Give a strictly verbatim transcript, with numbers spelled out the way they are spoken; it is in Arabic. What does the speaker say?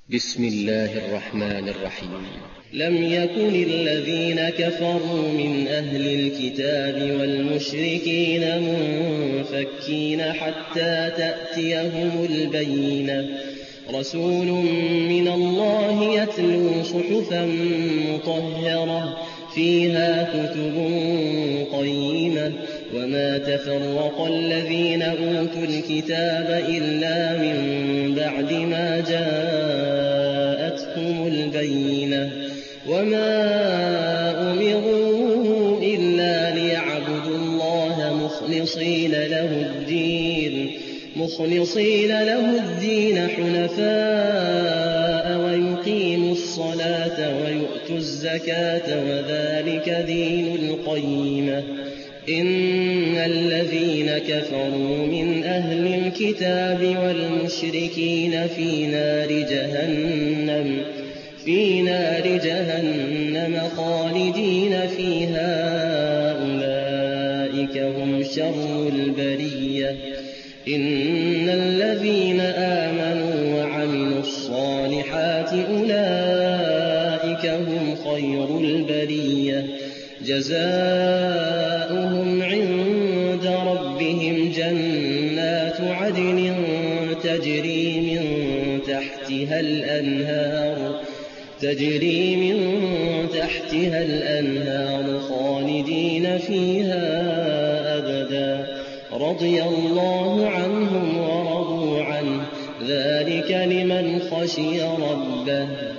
بسم الله الرحمن الرحيم. لم يكن الذين كفروا من أهل الكتاب والمشركين منفكين حتى تأتيهم البينة. رسول من الله يتلو صحفا مطهرة فيها كتب قيمة وما تفرق الذين أوتوا الكتاب إلا من بعد ما جاءتهم البينة وما أمروا إلا ليعبدوا الله مخلصين له الدين مخلصين له الدين حنفاء ويقيموا الصلاة ويؤتوا الزكاة وذلك دين القيمة. إن الذين كفروا من أهل الكتاب والمشركين في نار جهنم في نار جهنم خالدين فيها أولئك هم شر البرية. إن الذين آمنوا وعملوا الصالحات أولئك هم خير البرية. جزاؤهم عند ربهم جنات عدن تجري من تحتها الأنهار تجري من تحتها الأنهار خالدين فيها أبدا. رضي الله عنهم ورضوا عنه ذلك لمن خشي ربه.